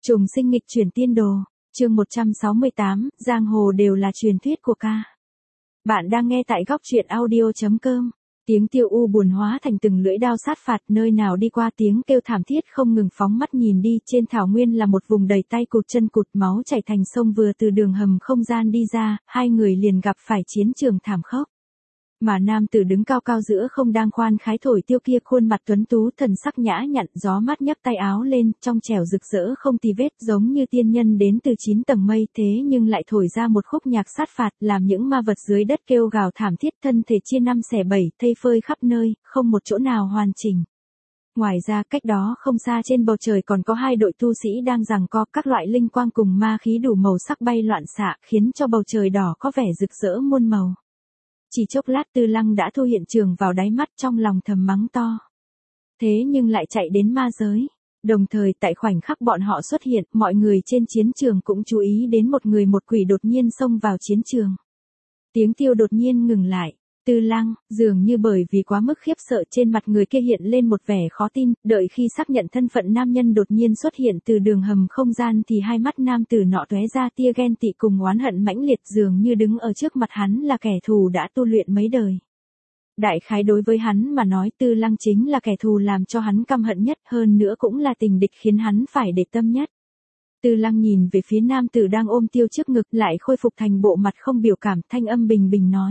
Trùng sinh nghịch chuyển tiên đồ, chương 168, giang hồ đều là truyền thuyết của ca. Bạn đang nghe tại góc truyện audio.com. Tiếng tiêu u buồn hóa thành từng lưỡi đao sát phạt, nơi nào đi qua tiếng kêu thảm thiết không ngừng. Phóng mắt nhìn đi, trên thảo nguyên là một vùng đầy tay cụt chân cụt, máu chảy thành sông. Vừa từ đường hầm không gian đi ra, hai người liền gặp phải chiến trường thảm khốc. Mà nam tử đứng cao cao giữa không đang khoan khái thổi tiêu kia, khuôn mặt tuấn tú, thần sắc nhã nhặn, gió mát nhấc tay áo lên, trong trẻo rực rỡ không tì vết, giống như tiên nhân đến từ 9 tầng mây. Thế nhưng lại thổi ra một khúc nhạc sát phạt, làm những ma vật dưới đất kêu gào thảm thiết, thân thể chia năm xẻ bảy, thây phơi khắp nơi, không một chỗ nào hoàn chỉnh. Ngoài ra, cách đó không xa trên bầu trời còn có hai đội tu sĩ đang giằng co, các loại linh quang cùng ma khí đủ màu sắc bay loạn xạ, khiến cho bầu trời đỏ có vẻ rực rỡ muôn màu. Chỉ chốc lát Tư Lăng đã thu hiện trường vào đáy mắt, trong lòng thầm mắng to. Thế nhưng lại chạy đến ma giới. Đồng thời tại khoảnh khắc bọn họ xuất hiện, mọi người trên chiến trường cũng chú ý đến một người một quỷ đột nhiên xông vào chiến trường. Tiếng tiêu đột nhiên ngừng lại. Tư Lăng, dường như bởi vì quá mức khiếp sợ, trên mặt người kia hiện lên một vẻ khó tin, đợi khi xác nhận thân phận nam nhân đột nhiên xuất hiện từ đường hầm không gian thì hai mắt nam tử nọ tóe ra tia ghen tị cùng oán hận mãnh liệt, dường như đứng ở trước mặt hắn là kẻ thù đã tu luyện mấy đời. Đại khái đối với hắn mà nói, Tư Lăng chính là kẻ thù làm cho hắn căm hận nhất, hơn nữa cũng là tình địch khiến hắn phải để tâm nhất. Tư Lăng nhìn về phía nam tử đang ôm tiêu trước ngực, lại khôi phục thành bộ mặt không biểu cảm, thanh âm bình bình nói.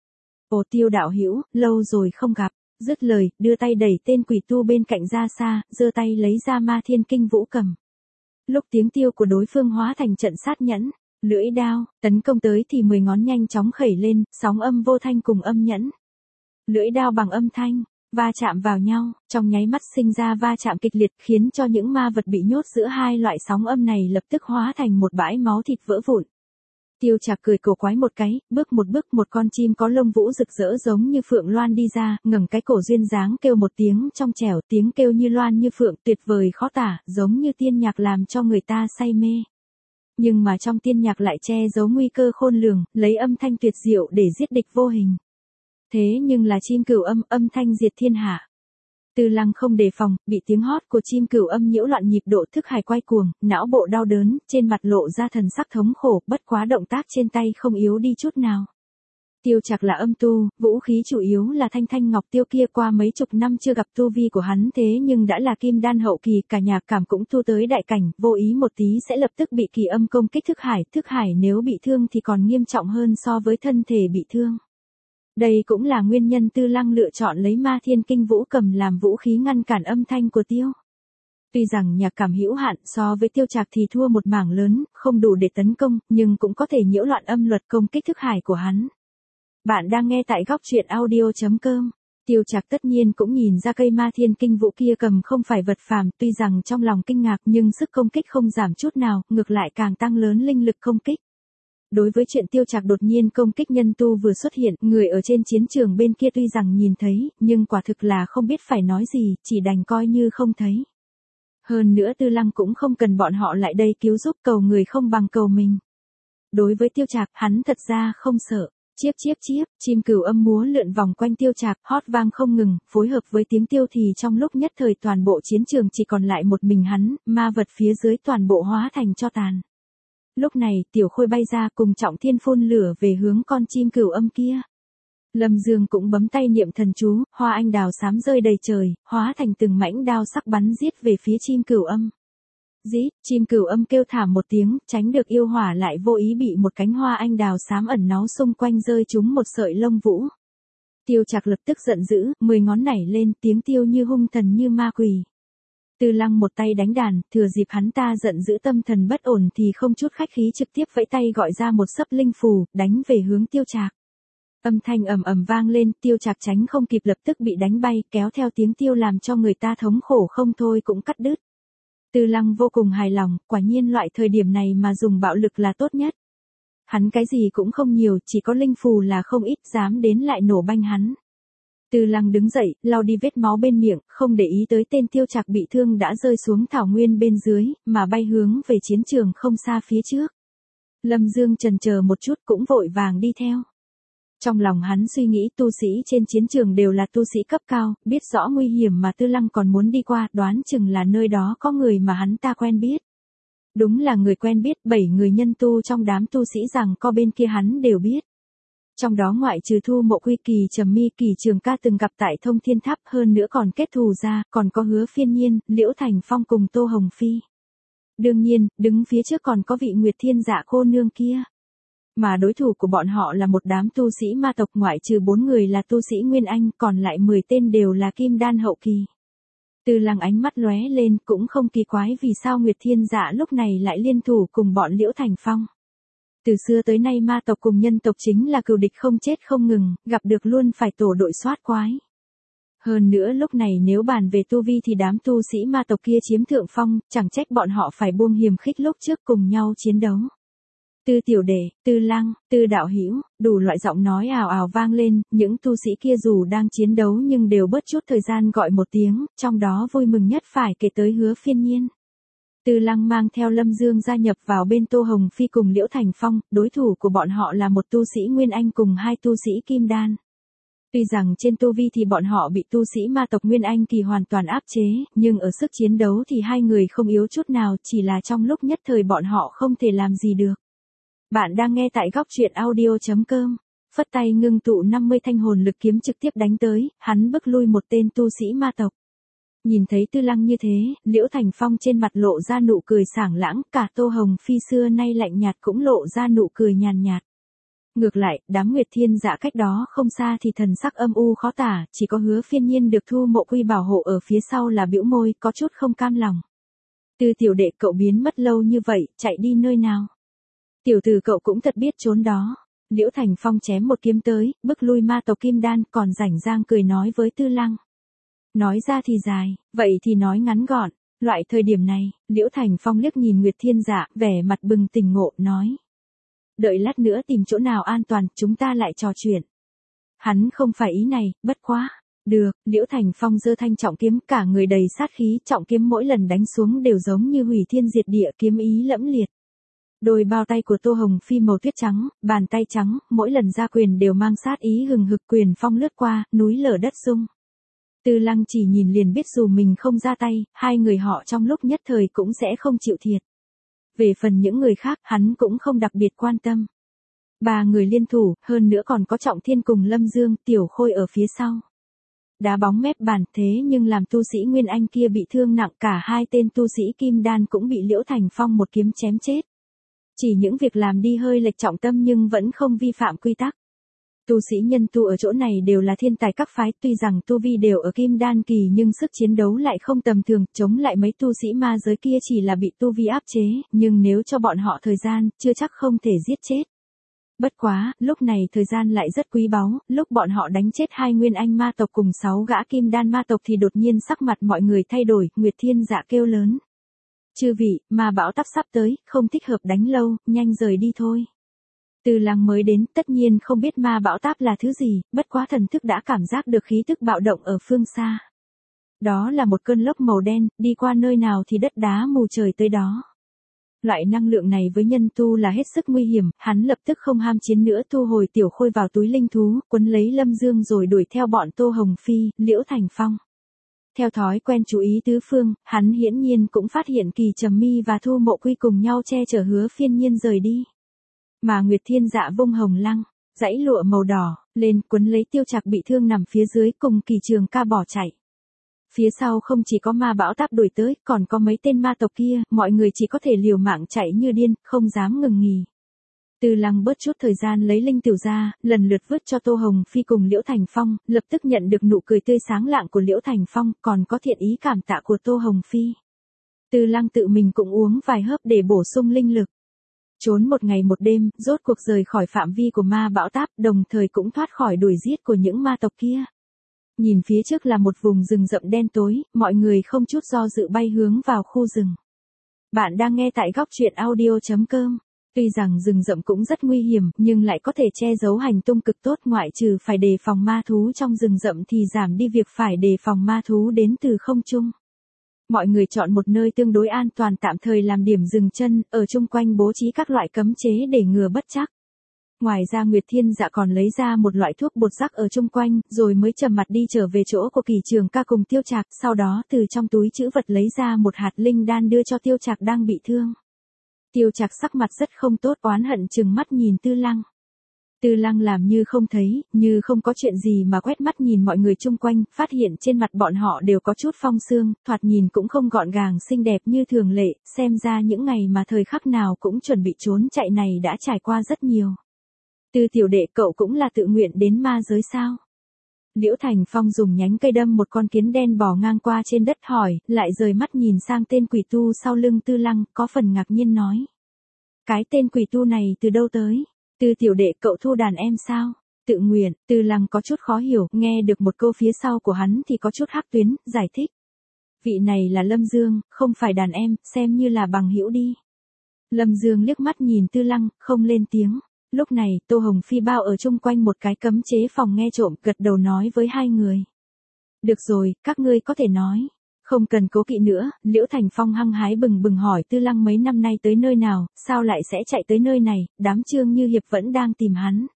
Ồ Tiêu đạo hữu, lâu rồi không gặp. Dứt lời, đưa tay đẩy tên quỷ tu bên cạnh ra xa, giơ tay lấy ra Ma Thiên Kinh Vũ Cầm. Lúc tiếng tiêu của đối phương hóa thành trận sát nhẫn, lưỡi đao, tấn công tới thì 10 ngón nhanh chóng khẩy lên, sóng âm vô thanh cùng âm nhẫn. Lưỡi đao bằng âm thanh, va chạm vào nhau, trong nháy mắt sinh ra va chạm kịch liệt, khiến cho những ma vật bị nhốt giữa hai loại sóng âm này lập tức hóa thành một bãi máu thịt vỡ vụn. Tiêu Trạc cười cổ quái một cái, bước một con chim có lông vũ rực rỡ giống như phượng loan đi ra, ngẩng cái cổ duyên dáng kêu một tiếng trong trẻo, tiếng kêu như loan như phượng, tuyệt vời khó tả, giống như tiên nhạc làm cho người ta say mê. Nhưng mà trong tiên nhạc lại che giấu nguy cơ khôn lường, lấy âm thanh tuyệt diệu để giết địch vô hình. Thế nhưng là chim cửu âm, âm thanh diệt thiên hạ. Tư Lăng không đề phòng, bị tiếng hót của chim cửu âm nhiễu loạn nhịp độ, thức hải quay cuồng, não bộ đau đớn, trên mặt lộ ra thần sắc thống khổ, bất quá động tác trên tay không yếu đi chút nào. Tiêu Trạc là âm tu, vũ khí chủ yếu là thanh thanh ngọc tiêu kia, qua mấy chục năm chưa gặp tu vi của hắn, thế nhưng đã là kim đan hậu kỳ, cả nhà cảm cũng tu tới đại cảnh, vô ý một tí sẽ lập tức bị kỳ âm công kích thức hải nếu bị thương thì còn nghiêm trọng hơn so với thân thể bị thương. Đây cũng là nguyên nhân Tư Lăng lựa chọn lấy Ma Thiên Kinh Vũ Cầm làm vũ khí ngăn cản âm thanh của tiêu. Tuy rằng nhạc cảm hữu hạn, so với Tiêu Trạc thì thua một mảng lớn, không đủ để tấn công, nhưng cũng có thể nhiễu loạn âm luật công kích thức hải của hắn. Bạn đang nghe tại góc truyện audio.com. Tiêu Trạc tất nhiên cũng nhìn ra cây Ma Thiên Kinh Vũ kia cầm không phải vật phàm, tuy rằng trong lòng kinh ngạc nhưng sức công kích không giảm chút nào, ngược lại càng tăng lớn linh lực công kích. Đối với chuyện Tiêu Trạc đột nhiên công kích nhân tu vừa xuất hiện, người ở trên chiến trường bên kia tuy rằng nhìn thấy, nhưng quả thực là không biết phải nói gì, chỉ đành coi như không thấy. Hơn nữa Tư Lăng cũng không cần bọn họ lại đây cứu giúp, cầu người không bằng cầu mình. Đối với Tiêu Trạc, hắn thật ra không sợ. Chiếp, chim cửu âm múa lượn vòng quanh Tiêu Trạc, hót vang không ngừng, phối hợp với tiếng tiêu thì trong lúc nhất thời toàn bộ chiến trường chỉ còn lại một mình hắn, ma vật phía dưới toàn bộ hóa thành tro tàn. Lúc này, Tiểu Khôi bay ra cùng Trọng Thiên phun lửa về hướng con chim cửu âm kia. Lâm Dương cũng bấm tay niệm thần chú, hoa anh đào xám rơi đầy trời, hóa thành từng mảnh đao sắc bắn giết về phía chim cửu âm. Rít, chim cửu âm kêu thảm một tiếng, tránh được yêu hỏa lại vô ý bị một cánh hoa anh đào xám ẩn náu xung quanh rơi trúng một sợi lông vũ. Tiêu Trạc lập tức giận dữ, 10 ngón nảy lên, tiếng tiêu như hung thần như ma quỷ. Tư Lăng một tay đánh đàn, thừa dịp hắn ta giận dữ tâm thần bất ổn thì không chút khách khí trực tiếp vẫy tay gọi ra một sấp linh phù, đánh về hướng Tiêu Trạc. Âm thanh ầm ầm vang lên, Tiêu Trạc tránh không kịp lập tức bị đánh bay, kéo theo tiếng tiêu làm cho người ta thống khổ không thôi cũng cắt đứt. Tư Lăng vô cùng hài lòng, quả nhiên loại thời điểm này mà dùng bạo lực là tốt nhất. Hắn cái gì cũng không nhiều, chỉ có linh phù là không ít, dám đến lại nổ banh hắn. Tư Lăng đứng dậy, lau đi vết máu bên miệng, không để ý tới tên Tiêu Trạc bị thương đã rơi xuống thảo nguyên bên dưới, mà bay hướng về chiến trường không xa phía trước. Lâm Dương chần chờ một chút cũng vội vàng đi theo. Trong lòng hắn suy nghĩ tu sĩ trên chiến trường đều là tu sĩ cấp cao, biết rõ nguy hiểm mà Tư Lăng còn muốn đi qua, đoán chừng là nơi đó có người mà hắn ta quen biết. Đúng là người quen biết, 7 người nhân tu trong đám tu sĩ rằng co bên kia hắn đều biết. Trong đó ngoại trừ Thu Mộ Quy, Kỳ Trầm Mi, Kỳ Trường Ca từng gặp tại Thông Thiên Tháp, hơn nữa còn kết thù ra, còn có Hứa Phiên Nhiên, Liễu Thành Phong cùng Tô Hồng Phi. Đương nhiên, đứng phía trước còn có vị Nguyệt Thiên Dạ cô nương kia. Mà đối thủ của bọn họ là một đám tu sĩ ma tộc, ngoại trừ 4 người là tu sĩ Nguyên Anh, còn lại 10 tên đều là kim đan hậu kỳ. Từ Lăng ánh mắt lóe lên, cũng không kỳ quái vì sao Nguyệt Thiên Dạ lúc này lại liên thủ cùng bọn Liễu Thành Phong. Từ xưa tới nay ma tộc cùng nhân tộc chính là cừu địch không chết không ngừng, gặp được luôn phải tổ đội soát quái. Hơn nữa lúc này nếu bàn về tu vi thì đám tu sĩ ma tộc kia chiếm thượng phong, chẳng trách bọn họ phải buông hiềm khích lúc trước cùng nhau chiến đấu. Tư Tiểu Đệ, Tư Lăng, Tư Đạo Hữu, đủ loại giọng nói ào ào vang lên, những tu sĩ kia dù đang chiến đấu nhưng đều bớt chút thời gian gọi một tiếng, trong đó vui mừng nhất phải kể tới Hứa Phiên Nhiên. Tư Lăng mang theo Lâm Dương gia nhập vào bên Tô Hồng Phi cùng Liễu Thành Phong, đối thủ của bọn họ là một tu sĩ Nguyên Anh cùng 2 tu sĩ Kim Đan. Tuy rằng trên tu vi thì bọn họ bị tu sĩ ma tộc Nguyên Anh kỳ hoàn toàn áp chế, nhưng ở sức chiến đấu thì hai người không yếu chút nào, chỉ là trong lúc nhất thời bọn họ không thể làm gì được. Bạn đang nghe tại góc truyện audio.com. Phất tay ngưng tụ 50 thanh hồn lực kiếm trực tiếp đánh tới, hắn bức lui một tên tu sĩ ma tộc. Nhìn thấy Tư Lăng như thế, Liễu Thành Phong trên mặt lộ ra nụ cười sảng lãng, cả Tô Hồng Phi xưa nay lạnh nhạt cũng lộ ra nụ cười nhàn nhạt. Ngược lại, đám Nguyệt Thiên Dạ cách đó không xa thì thần sắc âm u khó tả, chỉ có Hứa Phiên Nhiên được Thu Mộ Quy bảo hộ ở phía sau là bĩu môi, có chút không cam lòng. Tư Tiểu Đệ, cậu biến mất lâu như vậy, chạy đi nơi nào? Tiểu tử cậu cũng thật biết trốn đó. Liễu Thành Phong chém một kiếm tới, bức lui ma tộc Kim Đan, còn rảnh rang cười nói với Tư Lăng. Nói ra thì dài, vậy thì nói ngắn gọn. Loại thời điểm này, Liễu Thành Phong liếc nhìn Nguyệt Thiên Dạ, vẻ mặt bừng tỉnh ngộ, nói. Đợi lát nữa tìm chỗ nào an toàn, chúng ta lại trò chuyện. Hắn không phải ý này, bất quá. Được, Liễu Thành Phong giơ thanh trọng kiếm, cả người đầy sát khí, trọng kiếm mỗi lần đánh xuống đều giống như hủy thiên diệt địa, kiếm ý lẫm liệt. Đôi bao tay của Tô Hồng Phi màu tuyết trắng, bàn tay trắng, mỗi lần ra quyền đều mang sát ý hừng hực, quyền phong lướt qua, núi lở đất rung. Tư Lăng chỉ nhìn liền biết dù mình không ra tay, hai người họ trong lúc nhất thời cũng sẽ không chịu thiệt. Về phần những người khác, hắn cũng không đặc biệt quan tâm. 3 người liên thủ, hơn nữa còn có Trọng Thiên cùng Lâm Dương, Tiểu Khôi ở phía sau. Đá bóng mép bàn, thế nhưng làm tu sĩ Nguyên Anh kia bị thương nặng, cả 2 tên tu sĩ Kim Đan cũng bị Liễu Thành Phong một kiếm chém chết. Chỉ những việc làm đi hơi lệch trọng tâm nhưng vẫn không vi phạm quy tắc. Tu sĩ nhân tu ở chỗ này đều là thiên tài các phái, tuy rằng tu vi đều ở Kim Đan kỳ nhưng sức chiến đấu lại không tầm thường, chống lại mấy tu sĩ ma giới kia chỉ là bị tu vi áp chế, nhưng nếu cho bọn họ thời gian, chưa chắc không thể giết chết. Bất quá, lúc này thời gian lại rất quý báu, lúc bọn họ đánh chết 2 Nguyên Anh ma tộc cùng 6 gã Kim Đan ma tộc thì đột nhiên sắc mặt mọi người thay đổi, Nguyệt Thiên Dạ kêu lớn. Chư vị, ma bão táp sắp tới, không thích hợp đánh lâu, nhanh rời đi thôi. Từ Lăng mới đến, tất nhiên không biết ma bão táp là thứ gì, bất quá thần thức đã cảm giác được khí tức bạo động ở phương xa. Đó là một cơn lốc màu đen, đi qua nơi nào thì đất đá mù trời tới đó. Loại năng lượng này với nhân tu là hết sức nguy hiểm, hắn lập tức không ham chiến nữa, thu hồi Tiểu Khôi vào túi linh thú, quấn lấy Lâm Dương rồi đuổi theo bọn Tô Hồng Phi, Liễu Thành Phong. Theo thói quen chú ý tứ phương, hắn hiển nhiên cũng phát hiện Kỳ Trầm Mi và Thu Mộ Quy cùng nhau che chở Hứa Phiên Nhiên rời đi. Mà Nguyệt Thiên Dạ vung hồng lăng, dãy lụa màu đỏ, lên quấn lấy Tiêu Trạc bị thương nằm phía dưới cùng Kỳ Trường Ca bỏ chạy. Phía sau không chỉ có ma bão táp đuổi tới, còn có mấy tên ma tộc kia, mọi người chỉ có thể liều mạng chạy như điên, không dám ngừng nghỉ. Tư Lăng bớt chút thời gian lấy linh tiểu ra, lần lượt vứt cho Tô Hồng Phi cùng Liễu Thành Phong, lập tức nhận được nụ cười tươi sáng lạng của Liễu Thành Phong, còn có thiện ý cảm tạ của Tô Hồng Phi. Tư Lăng tự mình cũng uống vài hớp để bổ sung linh lực. Trốn một ngày một đêm, rốt cuộc rời khỏi phạm vi của ma bão táp, đồng thời cũng thoát khỏi đuổi giết của những ma tộc kia. Nhìn phía trước là một vùng rừng rậm đen tối, mọi người không chút do dự bay hướng vào khu rừng. Bạn đang nghe tại góc truyện audio.com. Tuy rằng rừng rậm cũng rất nguy hiểm, nhưng lại có thể che giấu hành tung cực tốt, ngoại trừ phải đề phòng ma thú trong rừng rậm thì giảm đi việc phải đề phòng ma thú đến từ không trung. Mọi người chọn một nơi tương đối an toàn tạm thời làm điểm dừng chân, ở chung quanh bố trí các loại cấm chế để ngừa bất trắc. Ngoài ra Nguyệt Thiên Dạ còn lấy ra một loại thuốc bột rắc ở chung quanh, rồi mới trầm mặt đi trở về chỗ của Kỳ Trường Ca cùng Tiêu Trạc, sau đó từ trong túi trữ vật lấy ra một hạt linh đan đưa cho Tiêu Trạc đang bị thương. Tiêu Trạc sắc mặt rất không tốt, oán hận trừng mắt nhìn Tư Lăng. Tư Lăng làm như không thấy, như không có chuyện gì mà quét mắt nhìn mọi người chung quanh, phát hiện trên mặt bọn họ đều có chút phong sương, thoạt nhìn cũng không gọn gàng xinh đẹp như thường lệ, xem ra những ngày mà thời khắc nào cũng chuẩn bị trốn chạy này đã trải qua rất nhiều. Tư tiểu đệ, cậu cũng là tự nguyện đến ma giới sao? Liễu Thành Phong dùng nhánh cây đâm một con kiến đen bò ngang qua trên đất hỏi, lại rời mắt nhìn sang tên quỷ tu sau lưng Tư Lăng, có phần ngạc nhiên nói. Cái tên quỷ tu này từ đâu tới? Tư tiểu đệ, cậu thu đàn em sao? Tự nguyện. Tư Lăng có chút khó hiểu, nghe được một câu phía sau của hắn thì có chút hắc tuyến, giải thích. Vị này là Lâm Dương, không phải đàn em, xem như là bằng hữu đi. Lâm Dương liếc mắt nhìn Tư Lăng, không lên tiếng. Lúc này, Tô Hồng Phi bao ở chung quanh một cái cấm chế phòng nghe trộm, gật đầu nói với hai người. Được rồi, các ngươi có thể nói. Không cần cố kỵ nữa. Liễu Thành Phong hăng hái bừng bừng hỏi Tư Lăng mấy năm nay tới nơi nào, sao lại sẽ chạy tới nơi này, đám Trương Như Hiệp vẫn đang tìm hắn.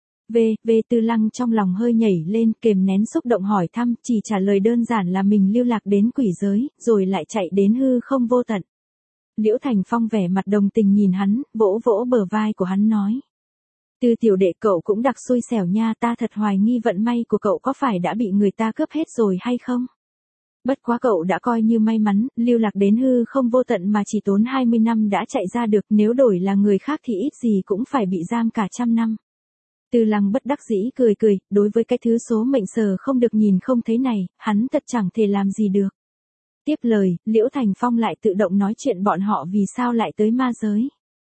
Về Tư Lăng trong lòng hơi nhảy lên, kềm nén xúc động hỏi thăm, chỉ trả lời đơn giản là mình lưu lạc đến quỷ giới, rồi lại chạy đến hư không vô tận. Liễu Thành Phong vẻ mặt đồng tình nhìn hắn, vỗ vỗ bờ vai của hắn nói. Tư tiểu đệ, cậu cũng đặc xui xẻo nha, ta thật hoài nghi vận may của cậu có phải đã bị người ta cướp hết rồi hay không? Bất quá cậu đã coi như may mắn, lưu lạc đến hư không vô tận mà chỉ tốn 20 năm đã chạy ra được, nếu đổi là người khác thì ít gì cũng phải bị giam cả 100 năm. Tư Lăng bất đắc dĩ cười cười, đối với cái thứ số mệnh sờ không được nhìn không thấy này, hắn thật chẳng thể làm gì được. Tiếp lời, Liễu Thành Phong lại tự động nói chuyện bọn họ vì sao lại tới ma giới.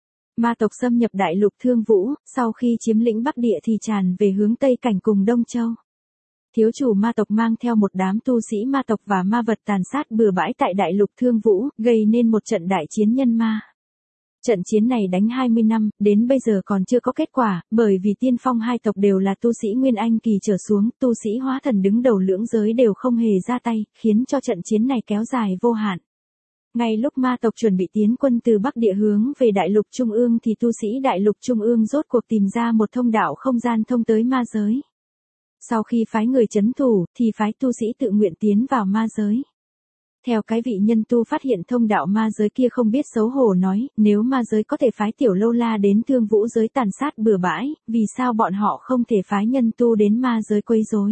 Ma tộc xâm nhập đại lục Thương Vũ, sau khi chiếm lĩnh Bắc Địa thì tràn về hướng Tây Cảnh cùng Đông Châu. Thiếu chủ ma tộc mang theo một đám tu sĩ ma tộc và ma vật tàn sát bừa bãi tại đại lục Thương Vũ, gây nên một trận đại chiến nhân ma. Trận chiến này đánh 20 năm, đến bây giờ còn chưa có kết quả, bởi vì tiên phong hai tộc đều là tu sĩ Nguyên Anh kỳ trở xuống, tu sĩ hóa thần đứng đầu lưỡng giới đều không hề ra tay, khiến cho trận chiến này kéo dài vô hạn. Ngay lúc ma tộc chuẩn bị tiến quân từ Bắc Địa hướng về Đại lục Trung ương thì tu sĩ Đại lục Trung ương rốt cuộc tìm ra một thông đạo không gian thông tới ma giới. Sau khi phái người trấn thủ, thì phái tu sĩ tự nguyện tiến vào ma giới. Theo cái vị nhân tu phát hiện thông đạo ma giới kia không biết xấu hổ nói, nếu ma giới có thể phái tiểu lâu la đến Thương Vũ giới tàn sát bừa bãi, vì sao bọn họ không thể phái nhân tu đến ma giới quấy rối?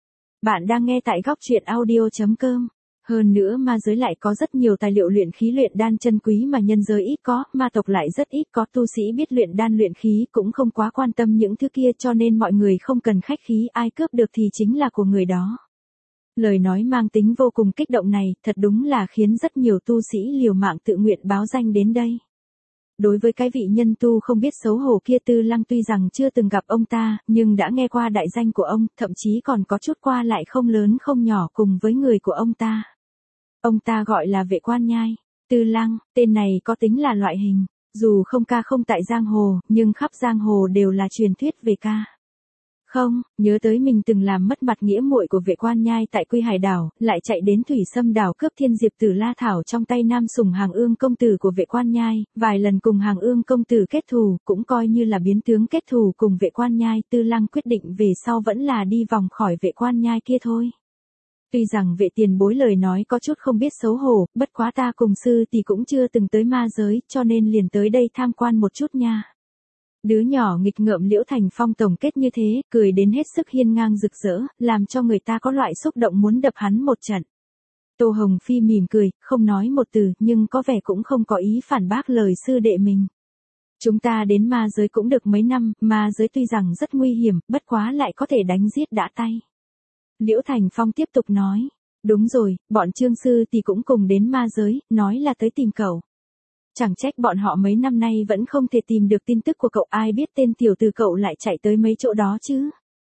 Bạn đang nghe tại góc truyện audio.com. Hơn nữa ma giới lại có rất nhiều tài liệu luyện khí luyện đan chân quý mà nhân giới ít có, ma tộc lại rất ít có tu sĩ biết luyện đan luyện khí cũng không quá quan tâm những thứ kia cho nên mọi người không cần khách khí, ai cướp được thì chính là của người đó. Lời nói mang tính vô cùng kích động này, thật đúng là khiến rất nhiều tu sĩ liều mạng tự nguyện báo danh đến đây. Đối với cái vị nhân tu không biết xấu hổ kia, Tư Lăng tuy rằng chưa từng gặp ông ta, nhưng đã nghe qua đại danh của ông, thậm chí còn có chút qua lại không lớn không nhỏ cùng với người của ông ta. Ông ta gọi là Vệ Quan Nhai. Tư Lăng, tên này có tính là loại hình, dù không ca không tại giang hồ, nhưng khắp giang hồ đều là truyền thuyết về ca. Không, nhớ tới mình từng làm mất mặt nghĩa muội của Vệ Quan Nhai tại Quy Hải đảo, lại chạy đến Thủy Sâm đảo cướp Thiên Diệp Tử La Thảo trong tay Nam Sùng Hàng Ương công tử của Vệ Quan Nhai, vài lần cùng Hàng Ương công tử kết thù, cũng coi như là biến tướng kết thù cùng Vệ Quan Nhai. Tư Lăng quyết định về sau vẫn là đi vòng khỏi Vệ Quan Nhai kia thôi. Tuy rằng Vệ tiền bối lời nói có chút không biết xấu hổ, bất quá ta cùng sư thì cũng chưa từng tới ma giới, cho nên liền tới đây tham quan một chút nha. Đứa nhỏ nghịch ngợm Liễu Thành Phong tổng kết như thế, cười đến hết sức hiên ngang rực rỡ, làm cho người ta có loại xúc động muốn đập hắn một trận. Tô Hồng Phi mỉm cười, không nói một từ, nhưng có vẻ cũng không có ý phản bác lời sư đệ mình. Chúng ta đến ma giới cũng được mấy năm, ma giới tuy rằng rất nguy hiểm, bất quá lại có thể đánh giết đã tay. Liễu Thành Phong tiếp tục nói, đúng rồi, bọn Trương sư thì cũng cùng đến ma giới, nói là tới tìm cậu. Chẳng trách bọn họ mấy năm nay vẫn không thể tìm được tin tức của cậu, ai biết tên tiểu tử cậu lại chạy tới mấy chỗ đó chứ.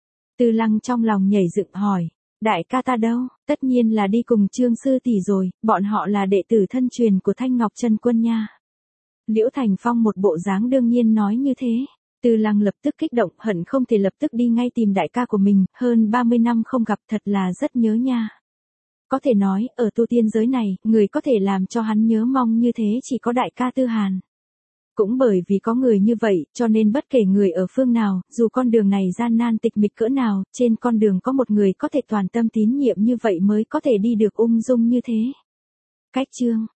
Tư Lăng trong lòng nhảy dựng hỏi, đại ca ta đâu? Tất nhiên là đi cùng Trương sư tỷ rồi, bọn họ là đệ tử thân truyền của Thanh Ngọc Chân Quân nha. Liễu Thành Phong một bộ dáng đương nhiên nói như thế. Tư Lăng lập tức kích động, hận không thể lập tức đi ngay tìm đại ca của mình, hơn 30 năm không gặp thật là rất nhớ nha. Có thể nói, ở tu tiên giới này, người có thể làm cho hắn nhớ mong như thế chỉ có đại ca Tư Hàn. Cũng bởi vì có người như vậy, cho nên bất kể người ở phương nào, dù con đường này gian nan tịch mịch cỡ nào, trên con đường có một người có thể toàn tâm tín nhiệm như vậy mới có thể đi được ung dung như thế. Cách chương